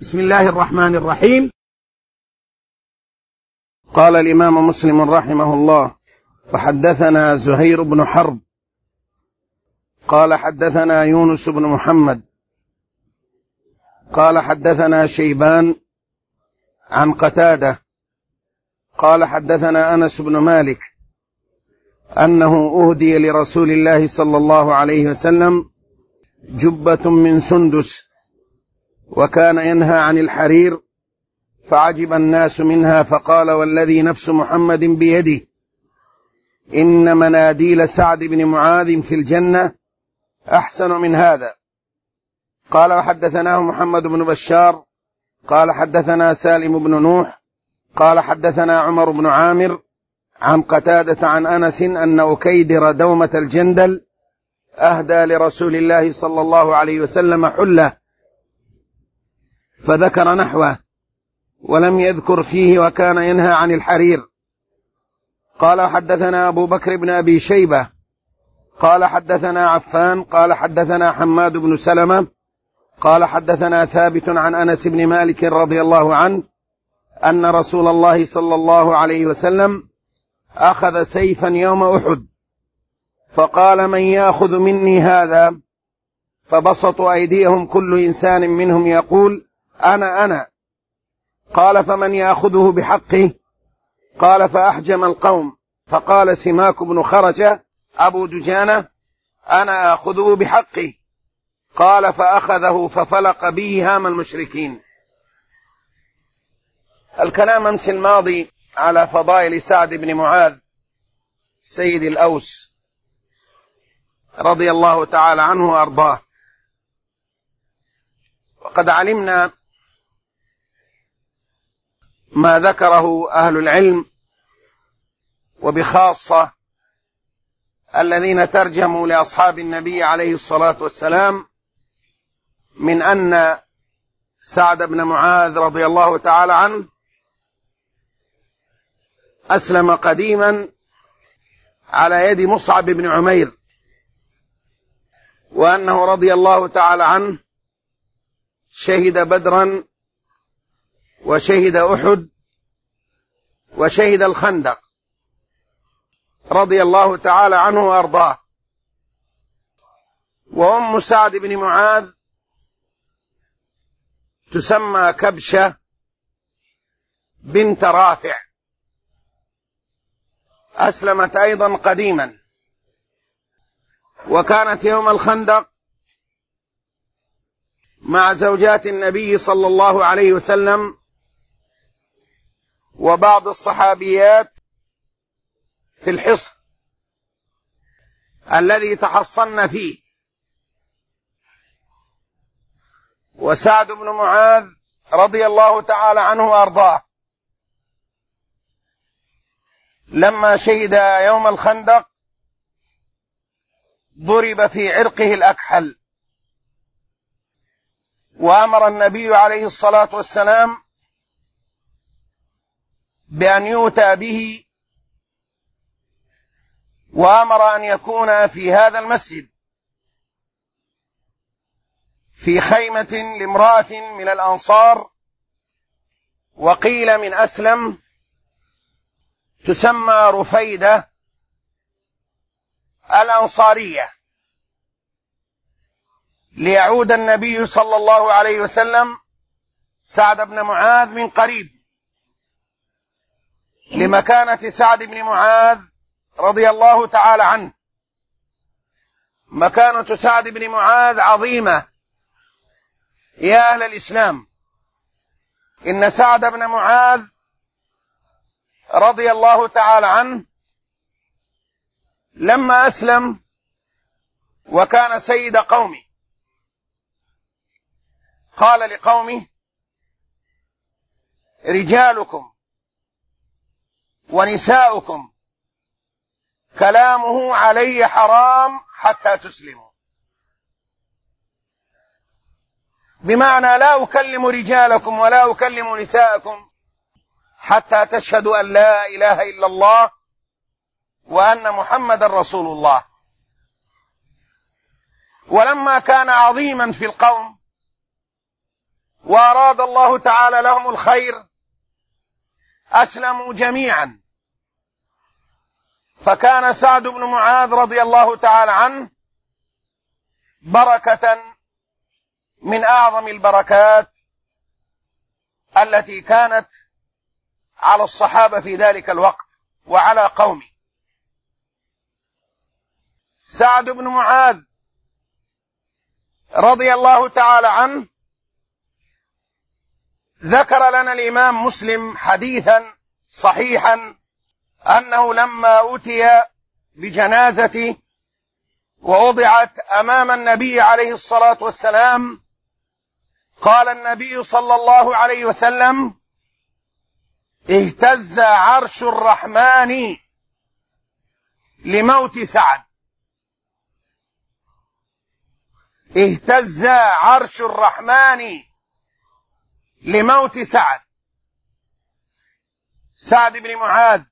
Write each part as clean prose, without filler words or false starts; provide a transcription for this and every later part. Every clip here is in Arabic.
بسم الله الرحمن الرحيم. قال الإمام مسلم رحمه الله: وحدثنا زهير بن حرب قال حدثنا يونس بن محمد قال حدثنا شيبان عن قتادة قال حدثنا أنس بن مالك أنه أهدي لرسول الله صلى الله عليه وسلم جبة من سندس، وكان ينهى عن الحرير، فعجب الناس منها، فقال: والذي نفس محمد بيده إن مناديل سعد بن معاذ في الجنة أحسن من هذا. قال: وحدثناه محمد بن بشار قال حدثنا سالم بن نوح قال حدثنا عمر بن عامر عن قتادة عن أنس أن أكيدر دومة الجندل أهدى لرسول الله صلى الله عليه وسلم حلة، فذكر نحوه ولم يذكر فيه وكان ينهى عن الحرير. قال: حدثنا أبو بكر بن أبي شيبة قال حدثنا عفان قال حدثنا حماد بن سلمة قال حدثنا ثابت عن أنس بن مالك رضي الله عنه أن رسول الله صلى الله عليه وسلم أخذ سيفا يوم أحد، فقال: من يأخذ مني هذا؟ فبسطوا أيديهم كل إنسان منهم يقول: أنا. قال: فمن يأخذه بحقه؟ قال: فأحجم القوم، فقال سماك بن خرجة أبو دجانة: أنا آخذه بحقه. قال: فأخذه ففلق به هام المشركين. الكلام أمس الماضي على فضائل سعد بن معاذ سيد الأوس رضي الله تعالى عنه وأرضاه، وقد علمنا ما ذكره أهل العلم، وبخاصة الذين ترجموا لأصحاب النبي عليه الصلاة والسلام، من أن سعد بن معاذ رضي الله تعالى عنه أسلم قديما على يد مصعب بن عمير، وأنه رضي الله تعالى عنه شهد بدرا وشهد أحد وشهد الخندق رضي الله تعالى عنه وأرضاه. وأم سعد بن معاذ تسمى كبشة بنت رافع، أسلمت أيضا قديما، وكانت يوم الخندق مع زوجات النبي صلى الله عليه وسلم وبعض الصحابيات في الحصن الذي تحصن فيه. وسعد بن معاذ رضي الله تعالى عنه وأرضاه لما شهد يوم الخندق ضرب في عرقه الأكحل، وأمر النبي عليه الصلاة والسلام بأن يؤتى به، وأمر أن يكون في هذا المسجد في خيمة لامرأة من الأنصار، وقيل من أسلم، تسمى رفيدة الأنصارية، ليعود النبي صلى الله عليه وسلم سعد بن معاذ من قريب، لمكانة سعد بن معاذ رضي الله تعالى عنه. مكانة سعد بن معاذ عظيمة يا أهل الإسلام. إن سعد بن معاذ رضي الله تعالى عنه لما أسلم وكان سيد قومه قال لقومه: رجالكم ونساؤكم كلامه علي حرام حتى تسلموا، بمعنى لا أكلم رجالكم ولا أكلم نساءكم حتى تشهدوا أن لا إله إلا الله وأن محمد رسول الله. ولما كان عظيما في القوم وأراد الله تعالى لهم الخير أسلموا جميعا. فكان سعد بن معاذ رضي الله تعالى عنه بركة من أعظم البركات التي كانت على الصحابة في ذلك الوقت وعلى قومه. سعد بن معاذ رضي الله تعالى عنه ذكر لنا الإمام مسلم حديثا صحيحا أنه لما أتي بجنازته ووضعت أمام النبي عليه الصلاة والسلام قال النبي صلى الله عليه وسلم: اهتز عرش الرحمن لموت سعد. اهتز عرش الرحمن لموت سعد. سعد بن معاذ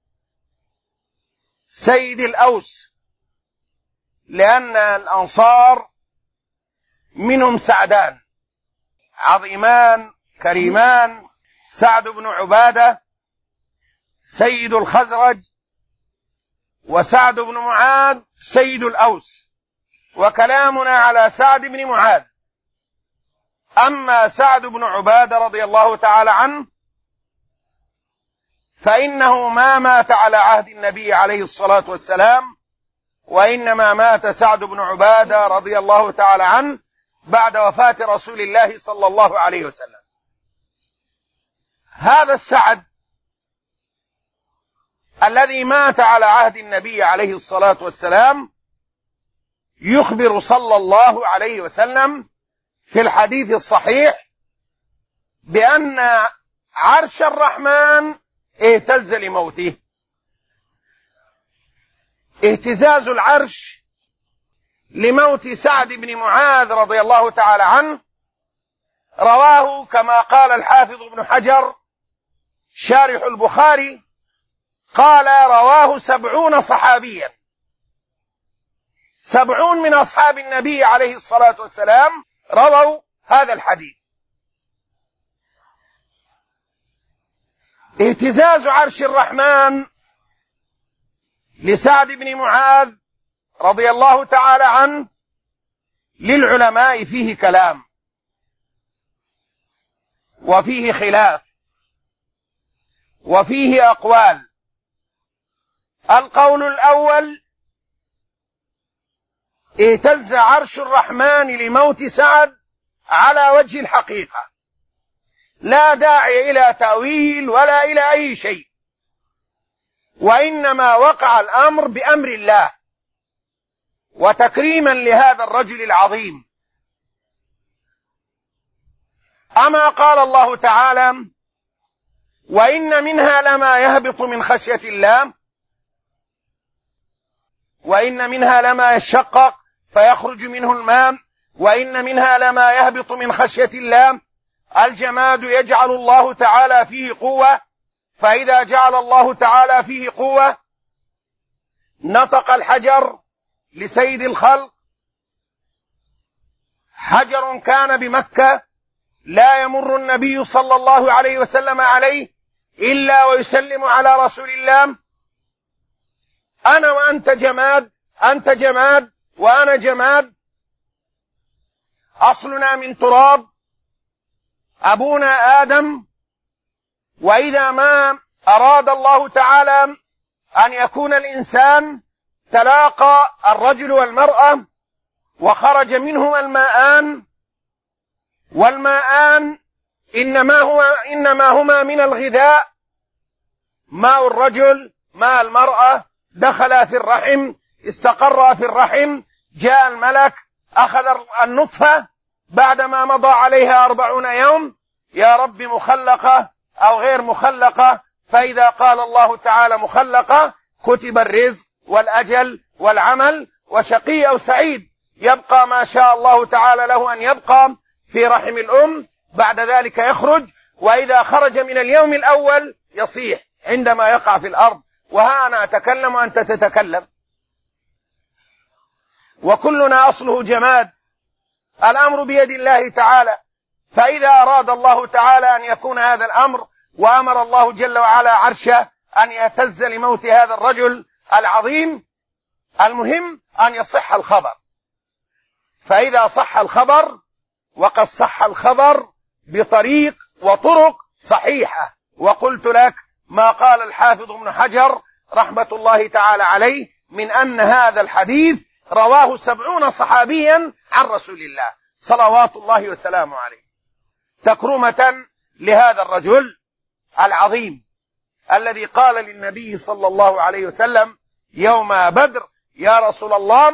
سيد الأوس، لأن الأنصار منهم سعدان عظيمان كريمان: سعد بن عبادة سيد الخزرج، وسعد بن معاذ سيد الأوس. وكلامنا على سعد بن معاذ. أما سعد بن عبادة رضي الله تعالى عنه فإنه ما مات على عهد النبي عليه الصلاة والسلام، وإنما مات سعد بن عبادة رضي الله تعالى عنه بعد وفاة رسول الله صلى الله عليه وسلم. هذا السعد الذي مات على عهد النبي عليه الصلاة والسلام يخبر صلى الله عليه وسلم في الحديث الصحيح بأن عرش الرحمن اهتز لموته. اهتزاز العرش لموت سعد بن معاذ رضي الله تعالى عنه رواه كما قال الحافظ ابن حجر شارح البخاري، قال رواه 70 صحابيا، 70 من أصحاب النبي عليه الصلاة والسلام رووا هذا الحديث. اهتزاز عرش الرحمن لسعد بن معاذ رضي الله تعالى عنه للعلماء فيه كلام وفيه خلاف وفيه أقوال. القول الأول: اهتز عرش الرحمن لموت سعد على وجه الحقيقة، لا داعي إلى تأويل ولا إلى أي شيء، وإنما وقع الأمر بأمر الله وتكريما لهذا الرجل العظيم. أما قال الله تعالى: وإن منها لما يهبط من خشية الله، وإن منها لما يشقق فيخرج منه الماء، وإن منها لما يهبط من خشية الله. الجماد يجعل الله تعالى فيه قوة، فإذا جعل الله تعالى فيه قوة نطق الحجر لسيد الخلق. حجر كان بمكة لا يمر النبي صلى الله عليه وسلم عليه إلا ويسلم على رسول الله: أنا وأنت جماد، أنت جماد وأنا جماد، أصلنا من تراب، أبونا آدم. وإذا ما أراد الله تعالى أن يكون الإنسان تلاقى الرجل والمرأة وخرج منهما والماءان إنما هما من الغذاء، ماء الرجل ماء المرأة، دخل في الرحم استقر في الرحم، جاء الملك أخذ النطفة بعدما مضى عليها 40 يوم، يا رب مخلقة أو غير مخلقة، فإذا قال الله تعالى مخلقة كتب الرزق والأجل والعمل، وشقي أو سعيد، يبقى ما شاء الله تعالى له أن يبقى في رحم الأم، بعد ذلك يخرج، وإذا خرج من اليوم الأول يصيح عندما يقع في الأرض. وها أنا أتكلم وأنت تتكلم، وكلنا أصله جماد. الأمر بيد الله تعالى، فإذا أراد الله تعالى أن يكون هذا الأمر وأمر الله جل وعلا عرشه أن يهتز لموت هذا الرجل العظيم، المهم أن يصح الخبر. فإذا صح الخبر، وقد صح الخبر بطريق وطرق صحيحة، وقلت لك ما قال الحافظ ابن حجر رحمة الله تعالى عليه من أن هذا الحديث رواه 70 صحابيا عن رسول الله صلوات الله وسلامه عليه، تكرمة لهذا الرجل العظيم الذي قال للنبي صلى الله عليه وسلم يوم بدر: يا رسول الله،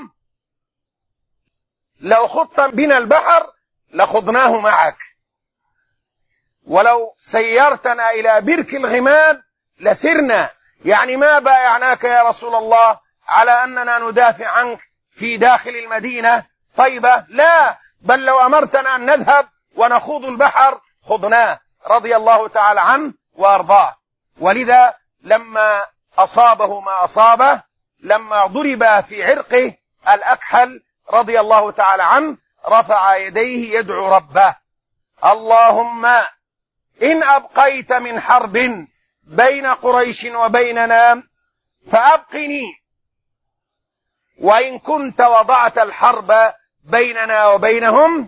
لو خضت بنا البحر لخضناه معك، ولو سيرتنا إلى برك الغماد لسرنا. يعني ما بايعناك يا رسول الله على أننا ندافع عنك في داخل المدينة طيبة، لا، بل لو أمرتنا أن نذهب ونخوض البحر خضناه، رضي الله تعالى عنه وأرضاه. ولذا لما أصابه ما أصابه، لما ضرب في عرقه الأكحل رضي الله تعالى عنه، رفع يديه يدعو ربه: اللهم إن أبقيت من حرب بين قريش وبيننا فأبقني، وإن كنت وضعت الحرب بيننا وبينهم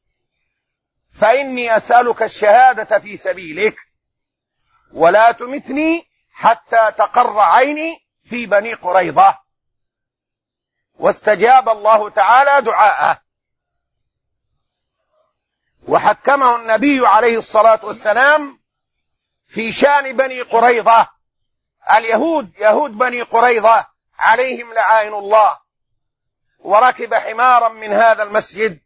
فإني أسألك الشهادة في سبيلك، ولا تمتني حتى تقر عيني في بني قريظة. واستجاب الله تعالى دعاءه، وحكمه النبي عليه الصلاة والسلام في شأن بني قريظة، يهود بني قريظة عليهم لعائن الله. وركب حمارا من هذا المسجد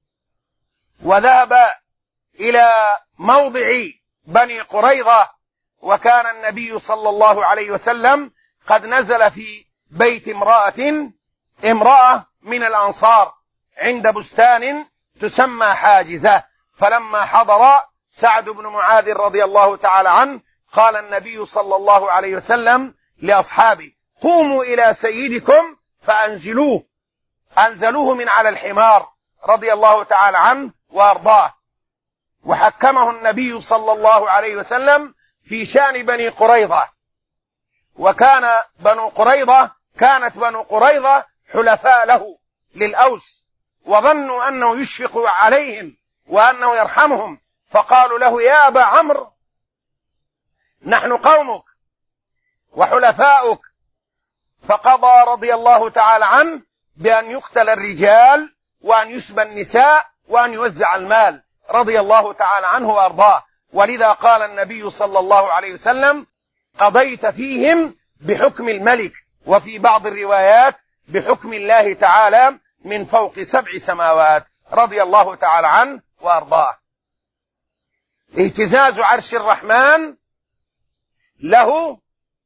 وذهب إلى موضع بني قريظة، وكان النبي صلى الله عليه وسلم قد نزل في بيت امرأة من الأنصار عند بستان تسمى حاجزة. فلما حضر سعد بن معاذ رضي الله تعالى عنه، قال النبي صلى الله عليه وسلم لأصحابه: قوموا إلى سيدكم فأنزلوه. أنزلوه من على الحمار رضي الله تعالى عنه وأرضاه. وحكمه النبي صلى الله عليه وسلم في شأن بني قريظة. وكان كانت بنو قريظة حلفاء له للأوس، وظنوا أنه يشفق عليهم وأنه يرحمهم، فقالوا له: يا أبا عمرو، نحن قومك وحلفاؤك. فقضى رضي الله تعالى عنه بأن يقتل الرجال وأن يسبى النساء وأن يوزع المال، رضي الله تعالى عنه وأرضاه. ولذا قال النبي صلى الله عليه وسلم: قضيت فيهم بحكم الملك، وفي بعض الروايات بحكم الله تعالى من فوق 7 سماوات، رضي الله تعالى عنه وأرضاه. اهتزاز عرش الرحمن له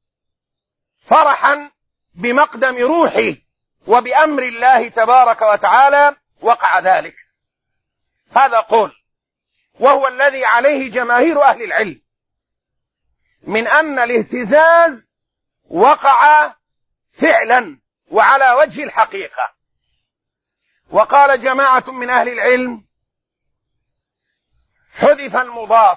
فرحا بمقدم روحه وبأمر الله تبارك وتعالى وقع ذلك. هذا قول، وهو الذي عليه جماهير أهل العلم، من أن الاهتزاز وقع فعلا وعلى وجه الحقيقة. وقال جماعة من أهل العلم: حذف المضاف،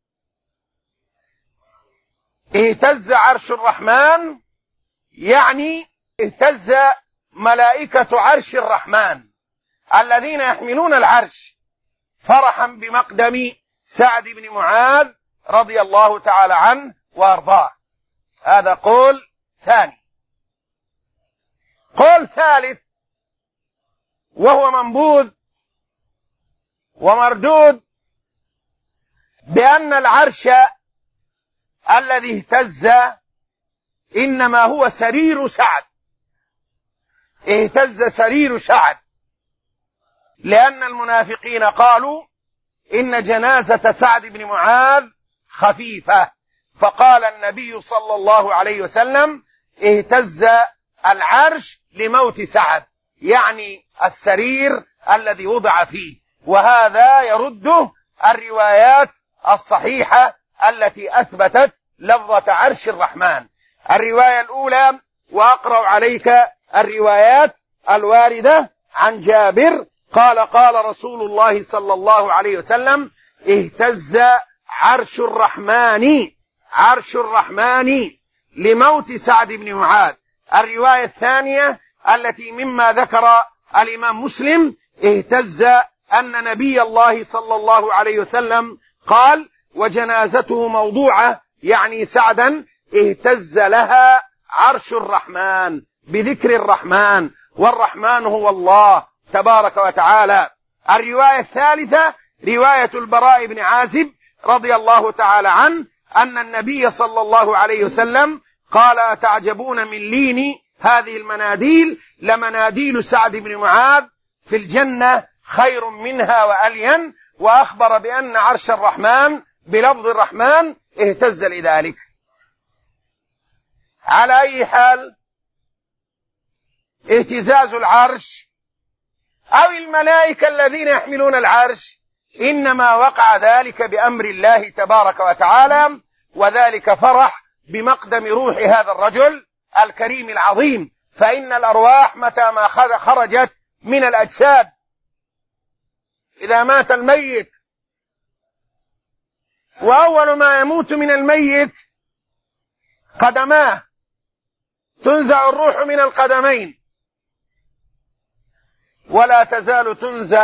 اهتز عرش الرحمن، يعني اهتز ملائكة عرش الرحمن الذين يحملون العرش فرحا بمقدم سعد بن معاذ رضي الله تعالى عنه وارضاه. هذا قول ثاني. قول ثالث وهو منبوذ ومردود، بأن العرش الذي اهتز إنما هو سرير سعد، اهتز سرير سعد، لأن المنافقين قالوا إن جنازة سعد بن معاذ خفيفة، فقال النبي صلى الله عليه وسلم: اهتز العرش لموت سعد، يعني السرير الذي وضع فيه. وهذا يرده الروايات الصحيحة التي أثبتت لفظة عرش الرحمن. الرواية الأولى، وأقرأ عليك الروايات الواردة عن جابر قال: قال رسول الله صلى الله عليه وسلم: اهتز عرش الرحمن لموت سعد بن معاذ. الرواية الثانية التي مما ذكر الإمام مسلم اهتز أن نبي الله صلى الله عليه وسلم قال وجنازته موضوعة، يعني سعدا اهتز لها عرش الرحمن بذكر الرحمن، والرحمن هو الله تبارك وتعالى. الرواية الثالثة رواية البراء بن عازب رضي الله تعالى عنه أن النبي صلى الله عليه وسلم قال تعجبون من لين هذه المناديل، لمناديل سعد بن معاذ في الجنة خير منها وألين، وأخبر بأن عرش الرحمن بلفظ الرحمن اهتز لذلك. على أي حال اهتزاز العرش أو الملائكة الذين يحملون العرش إنما وقع ذلك بأمر الله تبارك وتعالى، وذلك فرح بمقدم روح هذا الرجل الكريم العظيم. فإن الأرواح متى ما خرجت من الأجساد، إذا مات الميت وأول ما يموت من الميت قدماه، تنزع الروح من القدمين ولا تزال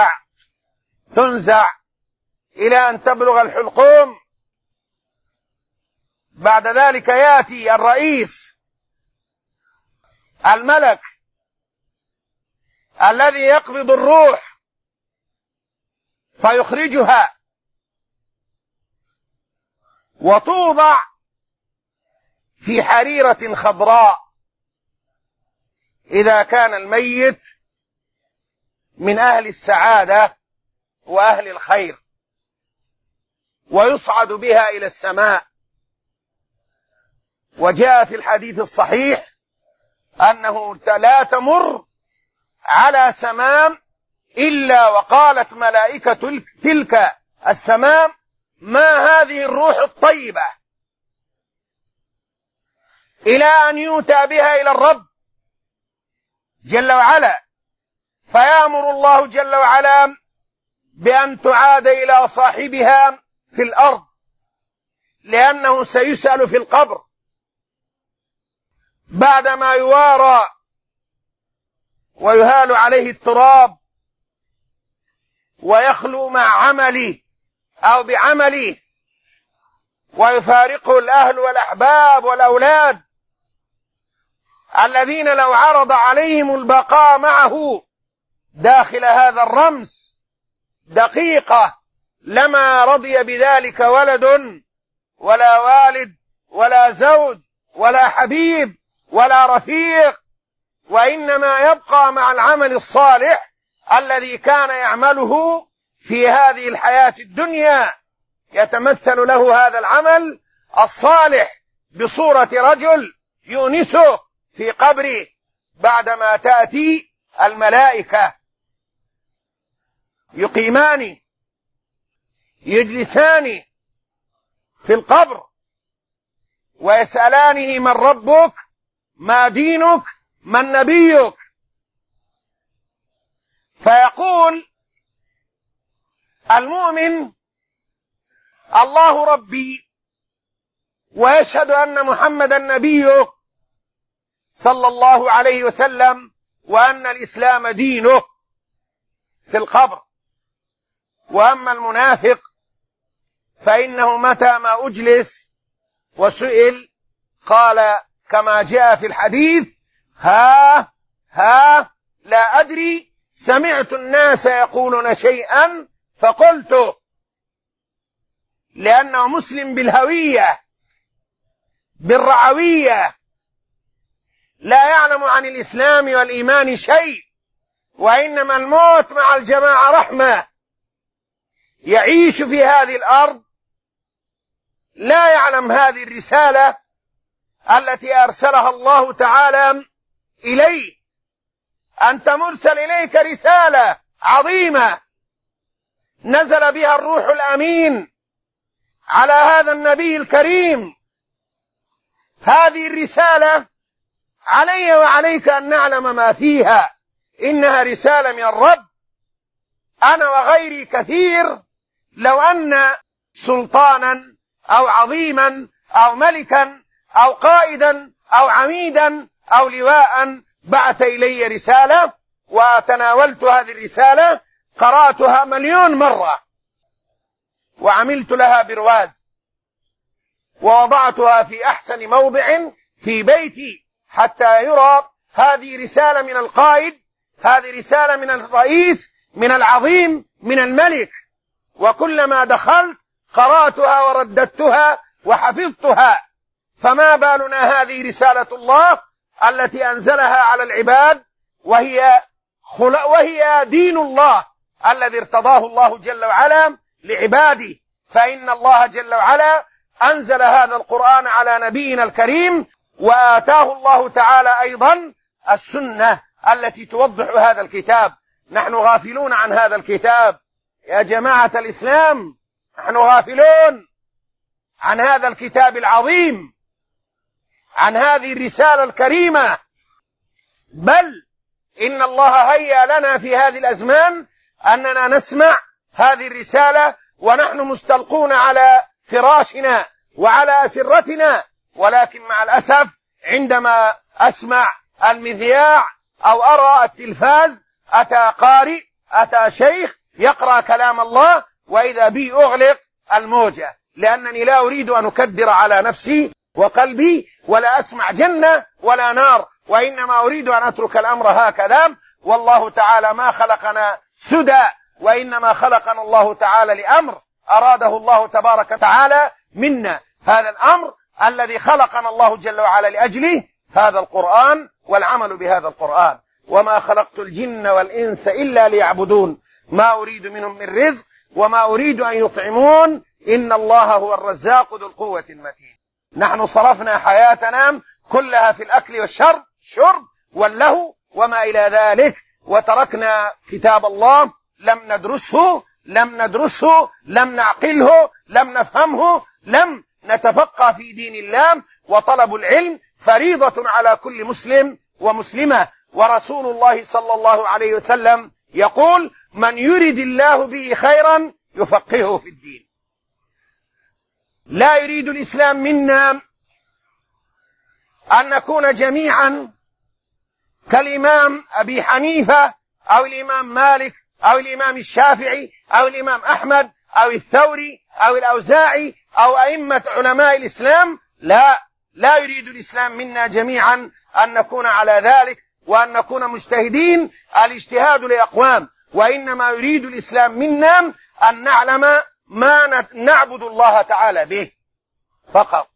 تنزع إلى أن تبلغ الحلقوم. بعد ذلك يأتي الرئيس الملك الذي يقبض الروح فيخرجها وتوضع في حريرة خضراء إذا كان الميت من أهل السعادة وأهل الخير، ويصعد بها إلى السماء. وجاء في الحديث الصحيح أنه لا تمر على سماء إلا وقالت ملائكة تلك السماء ما هذه الروح الطيبة، إلى أن يؤتى بها إلى الرب جل وعلا، فيأمر الله جل وعلا بأن تعاد إلى صاحبها في الأرض، لأنه سيسأل في القبر بعدما يوارى ويهال عليه التراب ويخلو مع عمله أو بعمله، ويفارقه الأهل والأحباب والأولاد الذين لو عرض عليهم البقاء معه داخل هذا الرمس دقيقة لما رضي بذلك ولد ولا والد ولا زوج ولا حبيب ولا رفيق، وإنما يبقى مع العمل الصالح الذي كان يعمله في هذه الحياة الدنيا. يتمثل له هذا العمل الصالح بصورة رجل يؤنسه في قبره بعدما تأتي الملائكة يقيمان يجلسان في القبر ويسألانه من ربك ما دينك من نبيك، فيقول المؤمن الله ربي ويشهد أن محمدا نبيه صلى الله عليه وسلم وأن الإسلام دينه في القبر. وأما المنافق فإنه متى ما أجلس وسئل قال كما جاء في الحديث ها لا أدري سمعت الناس يقولون شيئا فقلت، لأنه مسلم بالهوية بالرعوية، لا يعلم عن الإسلام والإيمان شيء، وإنما الموت مع الجماعة رحمة. يعيش في هذه الأرض لا يعلم هذه الرسالة التي أرسلها الله تعالى إليه. أنت مرسل إليك رسالة عظيمة نزل بها الروح الأمين على هذا النبي الكريم. هذه الرسالة علي وعليك أن نعلم ما فيها، إنها رسالة من الرب. أنا وغيري كثير لو أن سلطانا أو عظيما أو ملكا أو قائدا أو عميدا أو لواء بعث إلي رسالة وتناولت هذه الرسالة، قرأتها 1,000,000 مرة وعملت لها برواز ووضعتها في أحسن موضع في بيتي حتى يرى هذه رسالة من القائد، هذه رسالة من الرئيس، من العظيم، من الملك، وكلما دخلت قرأتها ورددتها وحفظتها. فما بالنا هذه رسالة الله التي أنزلها على العباد، وهي دين الله الذي ارتضاه الله جل وعلا لعباده. فإن الله جل وعلا أنزل هذا القرآن على نبينا الكريم، وآتاه الله تعالى أيضا السنة التي توضح هذا الكتاب. نحن غافلون عن هذا الكتاب يا جماعة الإسلام، نحن غافلون عن هذا الكتاب العظيم، عن هذه الرسالة الكريمة. بل إن الله هيأ لنا في هذه الأزمان أننا نسمع هذه الرسالة ونحن مستلقون على فراشنا وعلى أسرتنا، ولكن مع الأسف عندما أسمع المذياع أو أرى التلفاز أتى قارئ، أتى شيخ يقرأ كلام الله، وإذا بي أغلق الموجة، لأنني لا أريد أن أكدر على نفسي وقلبي ولا أسمع جنة ولا نار، وإنما أريد أن أترك الأمر هكذا. والله تعالى ما خلقنا سدى، وإنما خلقنا الله تعالى لأمر أراده الله تبارك وتعالى منا. هذا الأمر الذي خلقنا الله جل وعلا لأجله هذا القرآن والعمل بهذا القرآن. وما خلقت الجن والإنس إلا ليعبدون ما أريد منهم من رزق وما أريد أن يطعمون إن الله هو الرزاق ذو القوة المتين. نحن صرفنا حياتنا كلها في الأكل والشرب واللهو وما إلى ذلك، وتركنا كتاب الله، لم ندرسه، لم نعقله، لم نفهمه، لم نتفقه في دين الله. وطلب العلم فريضة على كل مسلم ومسلمة، ورسول الله صلى الله عليه وسلم يقول: من يرد الله به خيرا يفقهه في الدين. لا يريد الإسلام منا أن نكون جميعا كالإمام أبي حنيفة أو الإمام مالك أو الإمام الشافعي أو الإمام أحمد أو الثوري أو الأوزاعي أو أئمة علماء الإسلام. لا يريد الإسلام منا جميعا أن نكون على ذلك وأن نكون مجتهدين. الاجتهاد لأقوام، وإنما يريد الإسلام منا أن نعلم ما نعبد الله تعالى به فقط،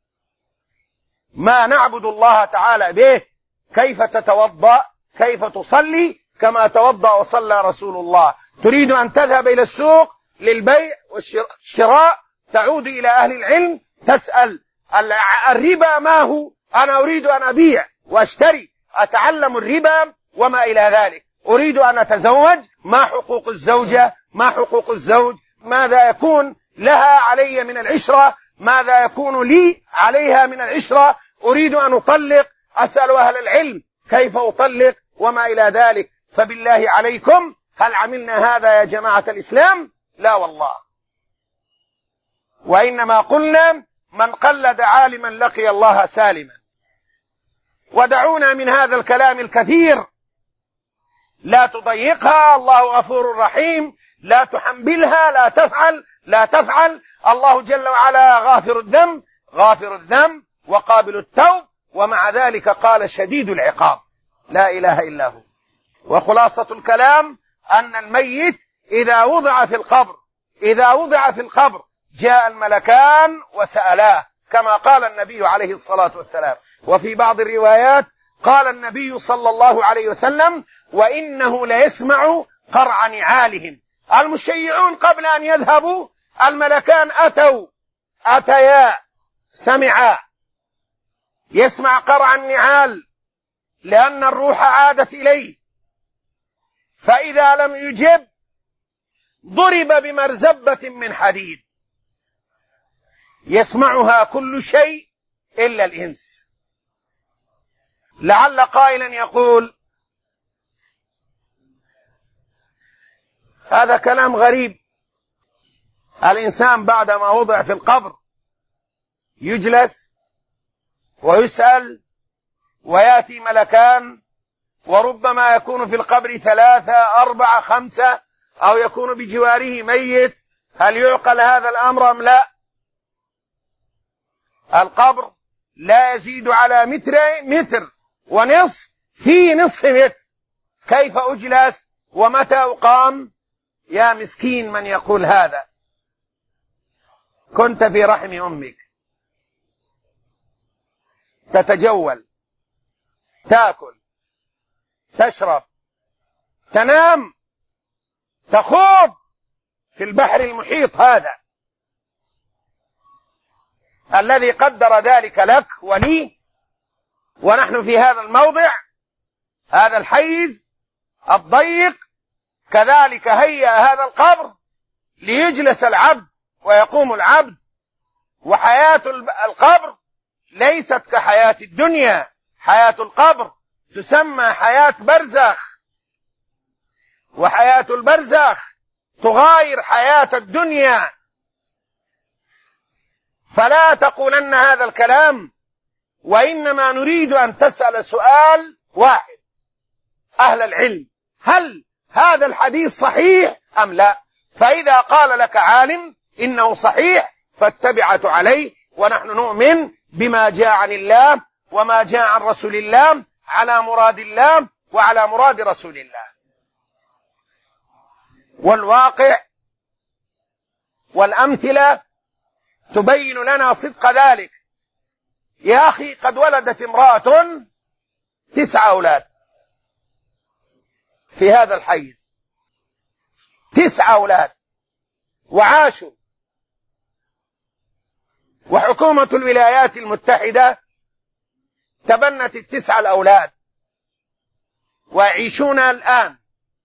ما نعبد الله تعالى به. كيف تتوضأ، كيف تصلي كما توضأ وصلى رسول الله. تريد أن تذهب إلى السوق للبيع والشراء، تعود إلى أهل العلم تسأل الربا ما هو، أنا أريد أن أبيع وأشتري، أتعلم الربا وما إلى ذلك. أريد أن أتزوج، ما حقوق الزوجة، ما حقوق الزوج، ماذا يكون لها علي من العشرة، ماذا يكون لي عليها من العشرة. أريد أن أطلق، أسأل أهل العلم كيف أطلق وما إلى ذلك. فبالله عليكم هل عملنا هذا يا جماعة الإسلام؟ لا والله. وإنما قلنا: من قلد عالما لقي الله سالما. ودعونا من هذا الكلام الكثير، لا تضيقها، الله غفور رحيم، لا تحنبلها، لا تفعل. الله جل وعلا غافر الذنب وقابل التوب، ومع ذلك قال شديد العقاب، لا إله إلا هو. وخلاصة الكلام أن الميت إذا وضع في القبر جاء الملكان وسألاه، كما قال النبي عليه الصلاة والسلام. وفي بعض الروايات قال النبي صلى الله عليه وسلم: وإنه ليسمع قرع نعالهم. المشيعون قبل أن يذهبوا الملكان أتيا سمعا، يسمع قرع النعال لأن الروح عادت إليه، فإذا لم يجب ضرب بمرزبة من حديد يسمعها كل شيء إلا الإنس. لعل قائلا يقول: هذا كلام غريب، الإنسان بعدما وضع في القبر يجلس ويسأل ويأتي ملكان، وربما يكون في القبر 3 4 5 أو يكون بجواره ميت. هل يعقل هذا الأمر أم لا؟ القبر لا يزيد على متر ونصف في نصف متر، كيف أجلس ومتى أقام؟ يا مسكين من يقول هذا. كنت في رحم أمك تتجول، تأكل، تشرب، تنام، تخوض في البحر المحيط هذا الذي قدر ذلك لك ولي، ونحن في هذا الموضع، هذا الحيز الضيق. كذلك هيأ هذا القبر ليجلس العبد ويقوم العبد. وحياة القبر ليست كحياة الدنيا، حياة القبر تسمى حياة برزخ، وحياة البرزخ تغاير حياة الدنيا. فلا تقولن هذا الكلام، وإنما نريد أن تسأل سؤال واحد أهل العلم: هل هذا الحديث صحيح أم لا؟ فإذا قال لك عالم إنه صحيح فاتبعت عليه، ونحن نؤمن بما جاء عن الله وما جاء عن رسول الله على مراد الله وعلى مراد رسول الله. والواقع والأمثلة تبين لنا صدق ذلك. يا أخي، قد ولدت امرأة 9 أولاد في هذا الحيز، 9 أولاد، وعاشوا. وحكومة الولايات المتحدة تبنت 9 الأولاد ويعيشون الآن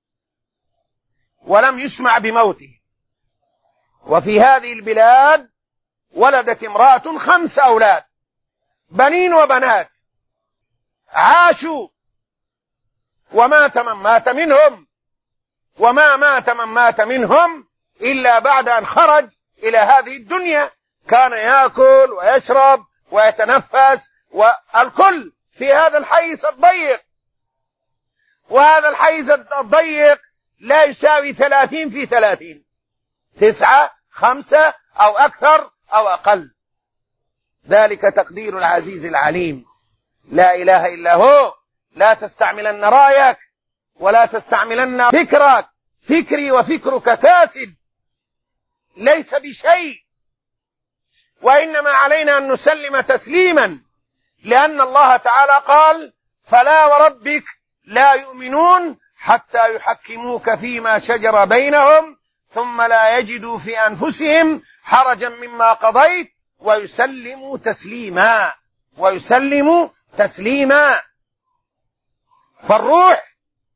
ولم يسمع بموته. وفي هذه البلاد ولدت امرأة 5 أولاد، بنين وبنات، عاشوا، ومات من مات منهم، وما مات من مات منهم إلا بعد أن خرج إلى هذه الدنيا. كان يأكل ويشرب ويتنفس، والكل في هذا الحيز الضيق. وهذا الحيز الضيق لا يساوي 30 في 30، 9 5 أو أكثر أو أقل. ذلك تقدير العزيز العليم، لا إله إلا هو. لا تستعملن رأيك ولا تستعملن فكرك، فكري وفكرك فاسد، ليس بشيء. وإنما علينا أن نسلم تسليما، لأن الله تعالى قال: فلا وربك لا يؤمنون حتى يحكموك فيما شجر بينهم ثم لا يجدوا في أنفسهم حرجا مما قضيت ويسلموا تسليما، ويسلموا تسليما. فالروح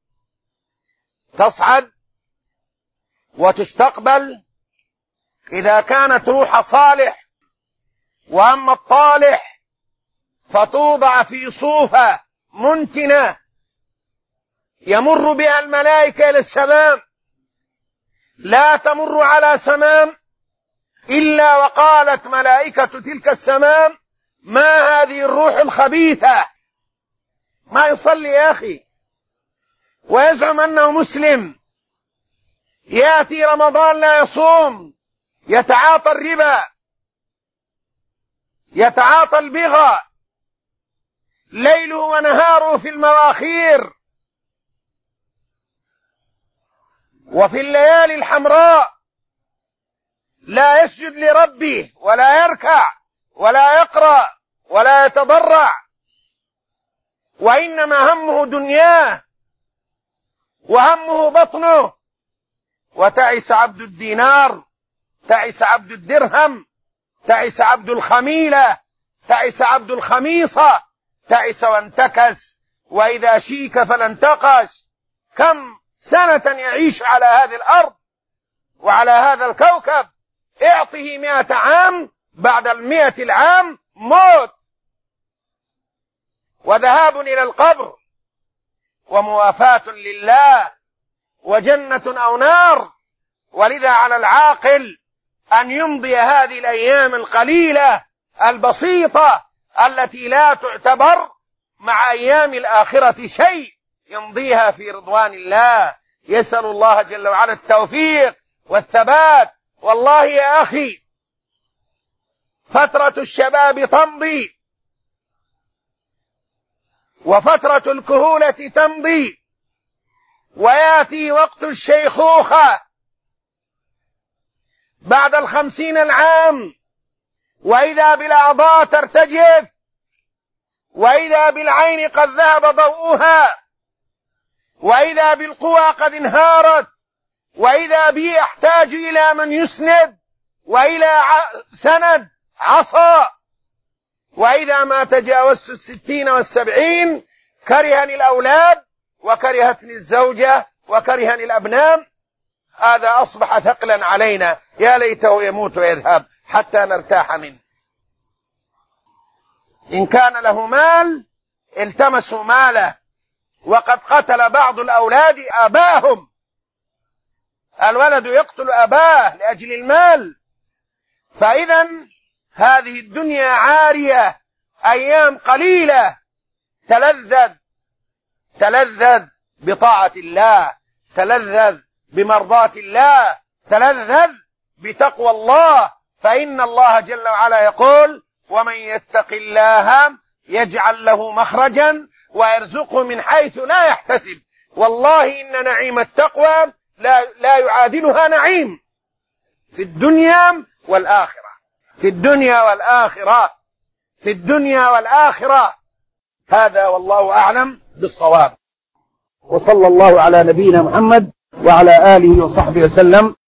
تصعد وتستقبل إذا كانت روح صالح، وأما الطالح فتوضع في صوفة منتنة يمر بها الملائكة إلى السماء، لا تمر على سماء إلا وقالت ملائكة تلك السماء: ما هذه الروح الخبيثة؟ ما يصلي يا أخي ويزعم أنه مسلم، يأتي رمضان لا يصوم، يتعاطى الربا، يتعاطى البغى، ليله ونهاره في المواخير وفي الليالي الحمراء، لا يسجد لربه ولا يركع ولا يقرأ ولا يتضرع، وإنما همه دنياه وهمه بطنه. وتعس عبد الدينار، تعس عبد الدرهم، تعس عبد الخميلة، تعس عبد الخميصة، تعس وانتكس، وإذا شيك فلانتقش. كم سنة يعيش على هذه الأرض وعلى هذا الكوكب؟ اعطه 100 عام، بعد 100 العام موت وذهاب إلى القبر وموافاة لله وجنة أو نار. ولذا على العاقل أن يمضي هذه الأيام القليلة البسيطة التي لا تعتبر مع أيام الآخرة شيء، يمضيها في رضوان الله. يسأل الله جل وعلا التوفيق والثبات. والله يا أخي فترة الشباب تمضي وفترة الكهولة تمضي، ويأتي وقت الشيخوخة بعد 50 العام، وإذا بالأعضاء ترتجف، وإذا بالعين قد ذهب ضوءها، وإذا بالقوى قد انهارت، وإذا بي أحتاج إلى من يسند وإلى سند عصا. وإذا ما تجاوزت 60 و70 كرهني الأولاد وكرهتني الزوجة وكرهني الأبناء. هذا أصبح ثقلا علينا، يا ليته يموت ويذهب حتى نرتاح منه. إن كان له مال التمسوا ماله، وقد قتل بعض الأولاد آباهم. الولد يقتل أباه لأجل المال. فإذا هذه الدنيا عارية، أيام قليلة. تلذذ بطاعة الله، تلذذ بمرضاة الله، تلذذ بتقوى الله. فإن الله جل وعلا يقول: ومن يتق الله يجعل له مخرجا ويرزقه من حيث لا يحتسب. والله إن نعيم التقوى لا يعادلها نعيم في الدنيا والآخرة، في الدنيا والآخرة، في الدنيا والآخرة. هذا والله أعلم بالصواب. وصلى الله على نبينا محمد وعلى آله وصحبه وسلم.